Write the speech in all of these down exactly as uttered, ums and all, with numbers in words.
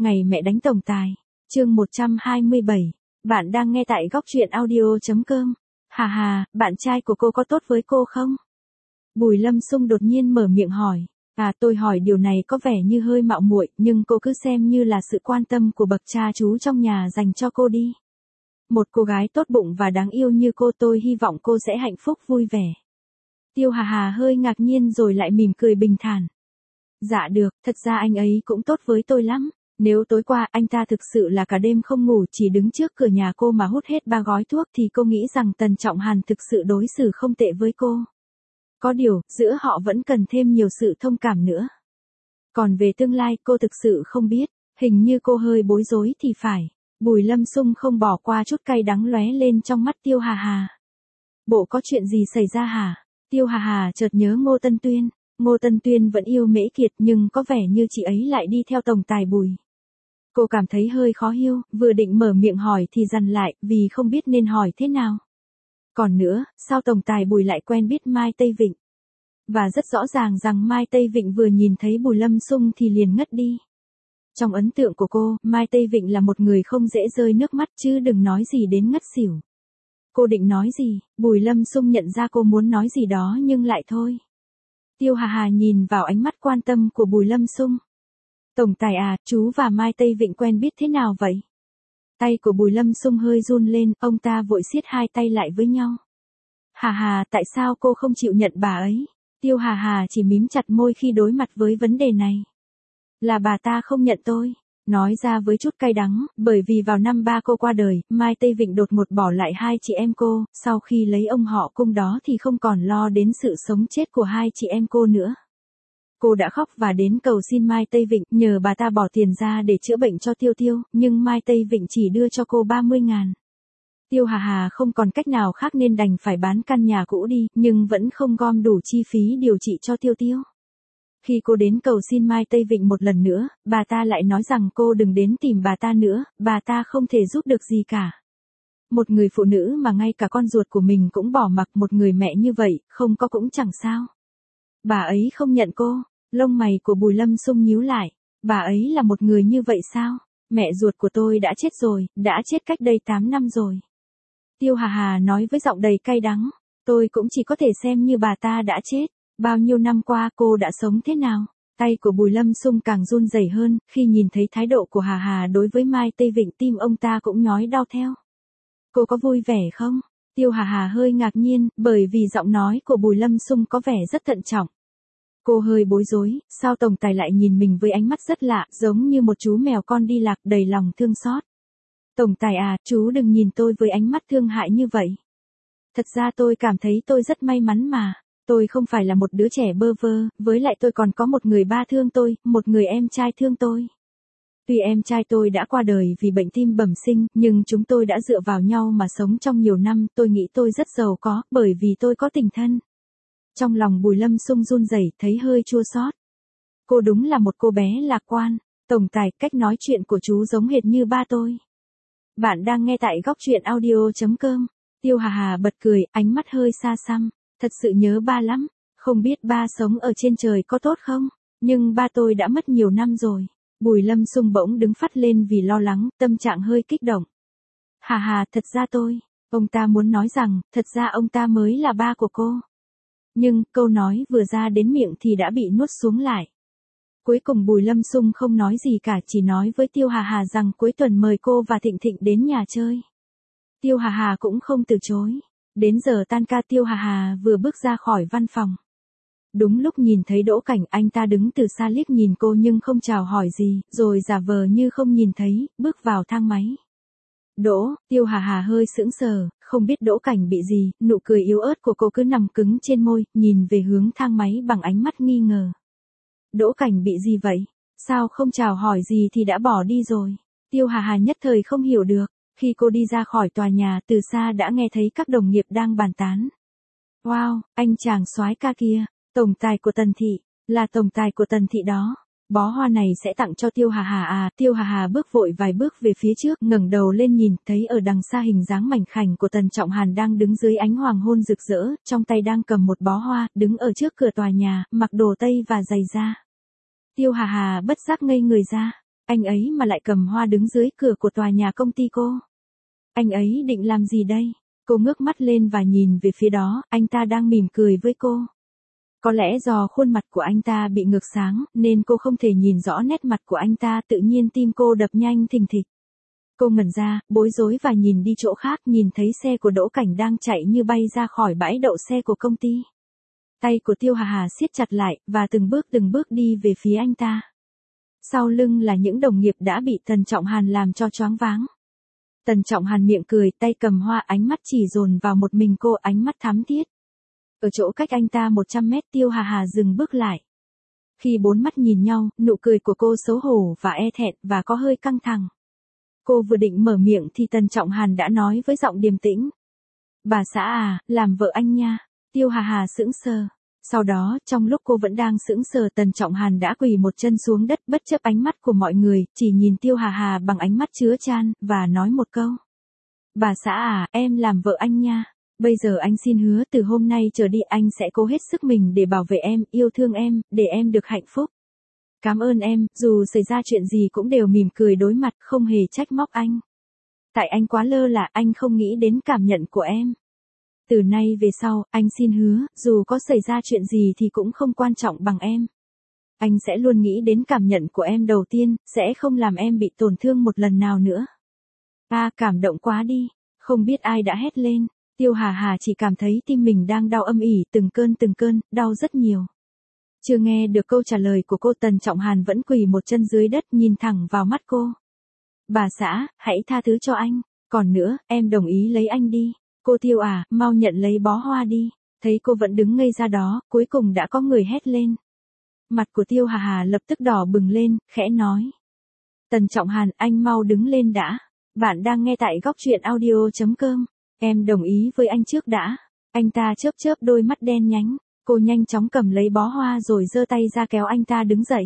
Ngày mẹ đánh tổng tài. Chương một trăm hai mươi bảy. Bạn đang nghe tại góc truyện audio chấm com. Hà hà, bạn trai của cô có tốt với cô không? Bùi Lâm Sung đột nhiên mở miệng hỏi. À, tôi hỏi điều này có vẻ như hơi mạo muội, nhưng cô cứ xem như là sự quan tâm của bậc cha chú trong nhà dành cho cô đi. Một cô gái tốt bụng và đáng yêu như cô, tôi hy vọng cô sẽ hạnh phúc vui vẻ. Tiêu Hà Hà hơi ngạc nhiên rồi lại mỉm cười bình thản. Dạ được, thật ra anh ấy cũng tốt với tôi lắm. Nếu tối qua anh ta thực sự là cả đêm không ngủ chỉ đứng trước cửa nhà cô mà hút hết ba gói thuốc thì cô nghĩ rằng Tần Trọng Hàn thực sự đối xử không tệ với cô. Có điều, giữa họ vẫn cần thêm nhiều sự thông cảm nữa. Còn về tương lai cô thực sự không biết, hình như cô hơi bối rối thì phải. Bùi Lâm Sung không bỏ qua chút cay đắng lóe lên trong mắt Tiêu Hà Hà. Bộ có chuyện gì xảy ra hả? Tiêu Hà Hà chợt nhớ Ngô Tân Tuyên. Ngô Tân Tuyên vẫn yêu Mễ Kiệt nhưng có vẻ như chị ấy lại đi theo tổng tài Bùi. Cô cảm thấy hơi khó hiểu, vừa định mở miệng hỏi thì dằn lại vì không biết nên hỏi thế nào. Còn nữa, sao tổng tài Bùi lại quen biết Mai Tây Vịnh? Và rất rõ ràng rằng Mai Tây Vịnh vừa nhìn thấy Bùi Lâm Sung thì liền ngất đi. Trong ấn tượng của cô, Mai Tây Vịnh là một người không dễ rơi nước mắt chứ đừng nói gì đến ngất xỉu. Cô định nói gì? Bùi Lâm Sung nhận ra cô muốn nói gì đó nhưng lại thôi. Tiêu Hà Hà nhìn vào ánh mắt quan tâm của Bùi Lâm Sung. Tổng tài à, chú và Mai Tây Vịnh quen biết thế nào vậy? Tay của Bùi Lâm Sung hơi run lên, ông ta vội siết hai tay lại với nhau. Hà Hà, tại sao cô không chịu nhận bà ấy? Tiêu Hà Hà chỉ mím chặt môi khi đối mặt với vấn đề này. Là bà ta không nhận tôi. Nói ra với chút cay đắng, bởi vì vào năm ba cô qua đời, Mai Tây Vịnh đột ngột bỏ lại hai chị em cô, sau khi lấy ông họ Cung đó thì không còn lo đến sự sống chết của hai chị em cô nữa. Cô đã khóc và đến cầu xin Mai Tây Vịnh nhờ bà ta bỏ tiền ra để chữa bệnh cho Tiêu Tiêu, nhưng Mai Tây Vịnh chỉ đưa cho cô ba mươi ngàn. Tiêu Hà Hà không còn cách nào khác nên đành phải bán căn nhà cũ đi, nhưng vẫn không gom đủ chi phí điều trị cho Tiêu Tiêu. Khi cô đến cầu xin Mai Tây Vịnh một lần nữa, bà ta lại nói rằng cô đừng đến tìm bà ta nữa, bà ta không thể giúp được gì cả. Một người phụ nữ mà ngay cả con ruột của mình cũng bỏ mặc, một người mẹ như vậy, không có cũng chẳng sao. Bà ấy không nhận cô, lông mày của Bùi Lâm Sung nhíu lại, bà ấy là một người như vậy sao? Mẹ ruột của tôi đã chết rồi, đã chết cách đây tám năm rồi. Tiêu Hà Hà nói với giọng đầy cay đắng, tôi cũng chỉ có thể xem như bà ta đã chết. Bao nhiêu năm qua cô đã sống thế nào? Tay của Bùi Lâm Sung càng run rẩy hơn, khi nhìn thấy thái độ của Hà Hà đối với Mai Tây Vịnh tim ông ta cũng nhói đau theo. Cô có vui vẻ không? Tiêu Hà Hà hơi ngạc nhiên, bởi vì giọng nói của Bùi Lâm Sung có vẻ rất thận trọng. Cô hơi bối rối, sao tổng tài lại nhìn mình với ánh mắt rất lạ, giống như một chú mèo con đi lạc đầy lòng thương xót. Tổng tài à, chú đừng nhìn tôi với ánh mắt thương hại như vậy. Thật ra tôi cảm thấy tôi rất may mắn mà. Tôi không phải là một đứa trẻ bơ vơ, với lại tôi còn có một người ba thương tôi, một người em trai thương tôi. Tuy em trai tôi đã qua đời vì bệnh tim bẩm sinh, nhưng chúng tôi đã dựa vào nhau mà sống trong nhiều năm, tôi nghĩ tôi rất giàu có, bởi vì tôi có tình thân. Trong lòng Bùi Lâm Sung run rẩy, thấy hơi chua xót. Cô đúng là một cô bé lạc quan. Tổng tài, cách nói chuyện của chú giống hệt như ba tôi. Bạn đang nghe tại góc truyện audio chấm com. Tiêu Hà Hà bật cười, ánh mắt hơi xa xăm. Thật sự nhớ ba lắm, không biết ba sống ở trên trời có tốt không, nhưng ba tôi đã mất nhiều năm rồi. Bùi Lâm Sung bỗng đứng phắt lên vì lo lắng, tâm trạng hơi kích động. Hà Hà, thật ra tôi, ông ta muốn nói rằng, thật ra ông ta mới là ba của cô. Nhưng, câu nói vừa ra đến miệng thì đã bị nuốt xuống lại. Cuối cùng Bùi Lâm Sung không nói gì cả, chỉ nói với Tiêu Hà Hà rằng cuối tuần mời cô và Thịnh Thịnh đến nhà chơi. Tiêu Hà Hà cũng không từ chối. Đến giờ tan ca Tiêu Hà Hà vừa bước ra khỏi văn phòng. Đúng lúc nhìn thấy Đỗ Cảnh, anh ta đứng từ xa liếc nhìn cô nhưng không chào hỏi gì, rồi giả vờ như không nhìn thấy, bước vào thang máy. Đỗ, Tiêu Hà Hà hơi sững sờ, không biết Đỗ Cảnh bị gì, nụ cười yếu ớt của cô cứ nằm cứng trên môi, nhìn về hướng thang máy bằng ánh mắt nghi ngờ. Đỗ Cảnh bị gì vậy? Sao không chào hỏi gì thì đã bỏ đi rồi? Tiêu Hà Hà nhất thời không hiểu được. Khi cô đi ra khỏi tòa nhà, từ xa đã nghe thấy các đồng nghiệp đang bàn tán. Wow, anh chàng soái ca kia, tổng tài của Tần Thị, là tổng tài của Tần Thị đó. Bó hoa này sẽ tặng cho Tiêu Hà Hà à? Tiêu Hà Hà bước vội vài bước về phía trước, ngẩng đầu lên nhìn, thấy ở đằng xa hình dáng mảnh khảnh của Tần Trọng Hàn đang đứng dưới ánh hoàng hôn rực rỡ, trong tay đang cầm một bó hoa, đứng ở trước cửa tòa nhà, mặc đồ tây và giày da. Tiêu Hà Hà bất giác ngây người ra. Anh ấy mà lại cầm hoa đứng dưới cửa của tòa nhà công ty cô. Anh ấy định làm gì đây? Cô ngước mắt lên và nhìn về phía đó, anh ta đang mỉm cười với cô. Có lẽ do khuôn mặt của anh ta bị ngược sáng, nên cô không thể nhìn rõ nét mặt của anh ta, tự nhiên tim cô đập nhanh thình thịch. Cô ngẩn ra, bối rối và nhìn đi chỗ khác, nhìn thấy xe của Đỗ Cảnh đang chạy như bay ra khỏi bãi đậu xe của công ty. Tay của Tiêu Hà Hà siết chặt lại, và từng bước từng bước đi về phía anh ta. Sau lưng là những đồng nghiệp đã bị Tần Trọng Hàn làm cho choáng váng. Tần Trọng Hàn miệng cười, tay cầm hoa, ánh mắt chỉ dồn vào một mình cô, ánh mắt thắm thiết. Ở chỗ cách anh ta một trăm mét, Tiêu Hà Hà dừng bước lại. Khi bốn mắt nhìn nhau, nụ cười của cô xấu hổ và e thẹn, và có hơi căng thẳng. Cô vừa định mở miệng thì Tần Trọng Hàn đã nói với giọng điềm tĩnh. Bà xã à, làm vợ anh nha. Tiêu Hà Hà sững sờ. Sau đó, trong lúc cô vẫn đang sững sờ, Tần Trọng Hàn đã quỳ một chân xuống đất, bất chấp ánh mắt của mọi người, chỉ nhìn Tiêu Hà Hà bằng ánh mắt chứa chan, và nói một câu. Bà xã à, em làm vợ anh nha. Bây giờ anh xin hứa từ hôm nay trở đi anh sẽ cố hết sức mình để bảo vệ em, yêu thương em, để em được hạnh phúc. Cảm ơn em, dù xảy ra chuyện gì cũng đều mỉm cười đối mặt, không hề trách móc anh. Tại anh quá lơ là, anh không nghĩ đến cảm nhận của em. Từ nay về sau, anh xin hứa, dù có xảy ra chuyện gì thì cũng không quan trọng bằng em. Anh sẽ luôn nghĩ đến cảm nhận của em đầu tiên, sẽ không làm em bị tổn thương một lần nào nữa. À, cảm động quá đi, không biết ai đã hét lên. Tiêu Hà Hà chỉ cảm thấy tim mình đang đau âm ỉ, từng cơn từng cơn, đau rất nhiều. Chưa nghe được câu trả lời của cô, Tần Trọng Hàn vẫn quỳ một chân dưới đất, nhìn thẳng vào mắt cô. Bà xã, hãy tha thứ cho anh. Còn nữa, em đồng ý lấy anh đi. Cô Tiêu à, mau nhận lấy bó hoa đi. Thấy cô vẫn đứng ngây ra đó, cuối cùng đã có người hét lên. Mặt của Tiêu Hà Hà lập tức đỏ bừng lên, khẽ nói. Tần Trọng Hàn, anh mau đứng lên đã. Bạn đang nghe tại góc truyện audio chấm com. Em đồng ý với anh trước đã. Anh ta chớp chớp đôi mắt đen nhánh. Cô nhanh chóng cầm lấy bó hoa rồi giơ tay ra kéo anh ta đứng dậy.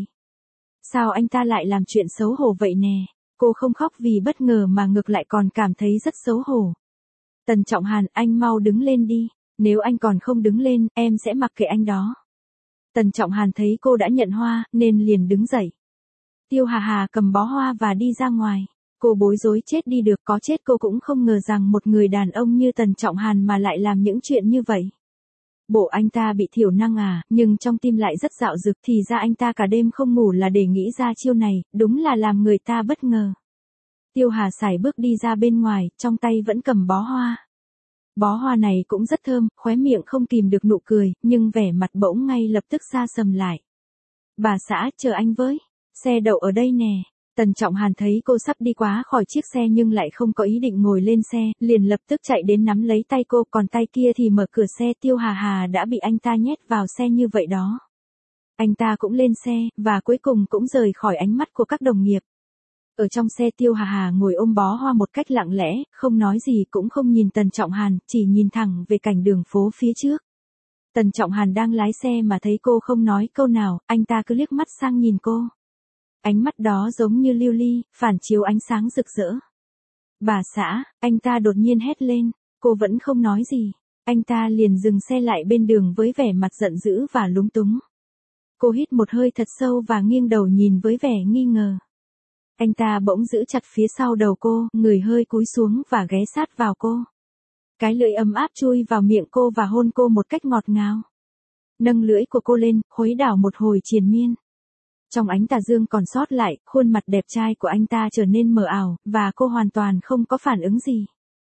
Sao anh ta lại làm chuyện xấu hổ vậy nè? Cô không khóc vì bất ngờ mà ngược lại còn cảm thấy rất xấu hổ. Tần Trọng Hàn, anh mau đứng lên đi. Nếu anh còn không đứng lên, em sẽ mặc kệ anh đó. Tần Trọng Hàn thấy cô đã nhận hoa, nên liền đứng dậy. Tiêu Hà Hà cầm bó hoa và đi ra ngoài. Cô bối rối chết đi được, có chết cô cũng không ngờ rằng một người đàn ông như Tần Trọng Hàn mà lại làm những chuyện như vậy. Bộ anh ta bị thiểu năng à, nhưng trong tim lại rất dạo dực, thì ra anh ta cả đêm không ngủ là để nghĩ ra chiêu này, đúng là làm người ta bất ngờ. Tiêu Hà sải bước đi ra bên ngoài, trong tay vẫn cầm bó hoa. Bó hoa này cũng rất thơm, khóe miệng không kìm được nụ cười, nhưng vẻ mặt bỗng ngay lập tức xa sầm lại. Bà xã, chờ anh với, xe đậu ở đây nè. Tần Trọng Hàn thấy cô sắp đi quá khỏi chiếc xe nhưng lại không có ý định ngồi lên xe, liền lập tức chạy đến nắm lấy tay cô, còn tay kia thì mở cửa xe. Tiêu Hà Hà đã bị anh ta nhét vào xe như vậy đó. Anh ta cũng lên xe, và cuối cùng cũng rời khỏi ánh mắt của các đồng nghiệp. Ở trong xe, Tiêu Hà Hà ngồi ôm bó hoa một cách lặng lẽ, không nói gì cũng không nhìn Tần Trọng Hàn, chỉ nhìn thẳng về cảnh đường phố phía trước. Tần Trọng Hàn đang lái xe mà thấy cô không nói câu nào, anh ta cứ liếc mắt sang nhìn cô. Ánh mắt đó giống như lưu ly, phản chiếu ánh sáng rực rỡ. Bà xã, anh ta đột nhiên hét lên, cô vẫn không nói gì. Anh ta liền dừng xe lại bên đường với vẻ mặt giận dữ và lúng túng. Cô hít một hơi thật sâu và nghiêng đầu nhìn với vẻ nghi ngờ. Anh ta bỗng giữ chặt phía sau đầu cô, người hơi cúi xuống và ghé sát vào cô. Cái lưỡi ấm áp chui vào miệng cô và hôn cô một cách ngọt ngào. Nâng lưỡi của cô lên, khuấy đảo một hồi triền miên. Trong ánh tà dương còn sót lại, khuôn mặt đẹp trai của anh ta trở nên mờ ảo, và cô hoàn toàn không có phản ứng gì.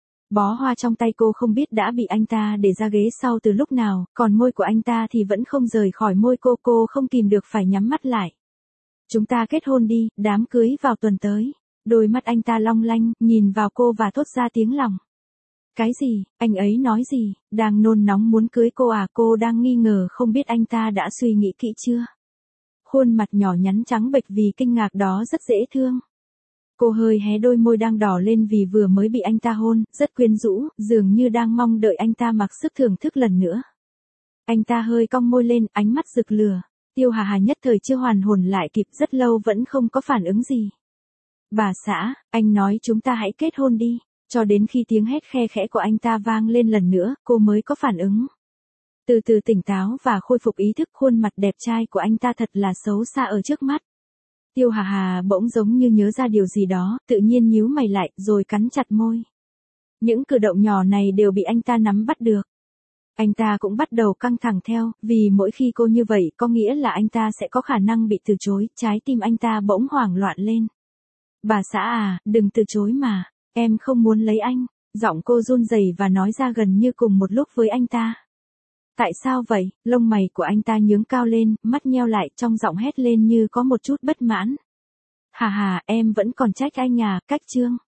Bó hoa trong tay cô không biết đã bị anh ta để ra ghế sau từ lúc nào, còn môi của anh ta thì vẫn không rời khỏi môi cô, cô không kìm được phải nhắm mắt lại. Chúng ta kết hôn đi, đám cưới vào tuần tới. Đôi mắt anh ta long lanh, nhìn vào cô và thốt ra tiếng lòng. Cái gì, anh ấy nói gì, đang nôn nóng muốn cưới cô à? Cô đang nghi ngờ không biết anh ta đã suy nghĩ kỹ chưa. Khuôn mặt nhỏ nhắn trắng bệch vì kinh ngạc đó rất dễ thương. Cô hơi hé đôi môi đang đỏ lên vì vừa mới bị anh ta hôn, rất quyến rũ, dường như đang mong đợi anh ta mặc sức thưởng thức lần nữa. Anh ta hơi cong môi lên, ánh mắt rực lửa. Tiêu Hà Hà nhất thời chưa hoàn hồn lại kịp, rất lâu vẫn không có phản ứng gì. Bà xã, anh nói chúng ta hãy kết hôn đi. Cho đến khi tiếng hét khe khẽ của anh ta vang lên lần nữa, cô mới có phản ứng. Từ từ tỉnh táo và khôi phục ý thức, khuôn mặt đẹp trai của anh ta thật là xấu xa ở trước mắt. Tiêu Hà Hà bỗng giống như nhớ ra điều gì đó, tự nhiên nhíu mày lại, rồi cắn chặt môi. Những cử động nhỏ này đều bị anh ta nắm bắt được. Anh ta cũng bắt đầu căng thẳng theo, vì mỗi khi cô như vậy có nghĩa là anh ta sẽ có khả năng bị từ chối, trái tim anh ta bỗng hoảng loạn lên. Bà xã à, đừng từ chối mà, em không muốn lấy anh. Giọng cô run rẩy và nói ra gần như cùng một lúc với anh ta. Tại sao vậy? Lông mày của anh ta nhướng cao lên, mắt nheo lại, trong giọng hét lên như có một chút bất mãn. Hà hà, em vẫn còn trách anh à, cách chương.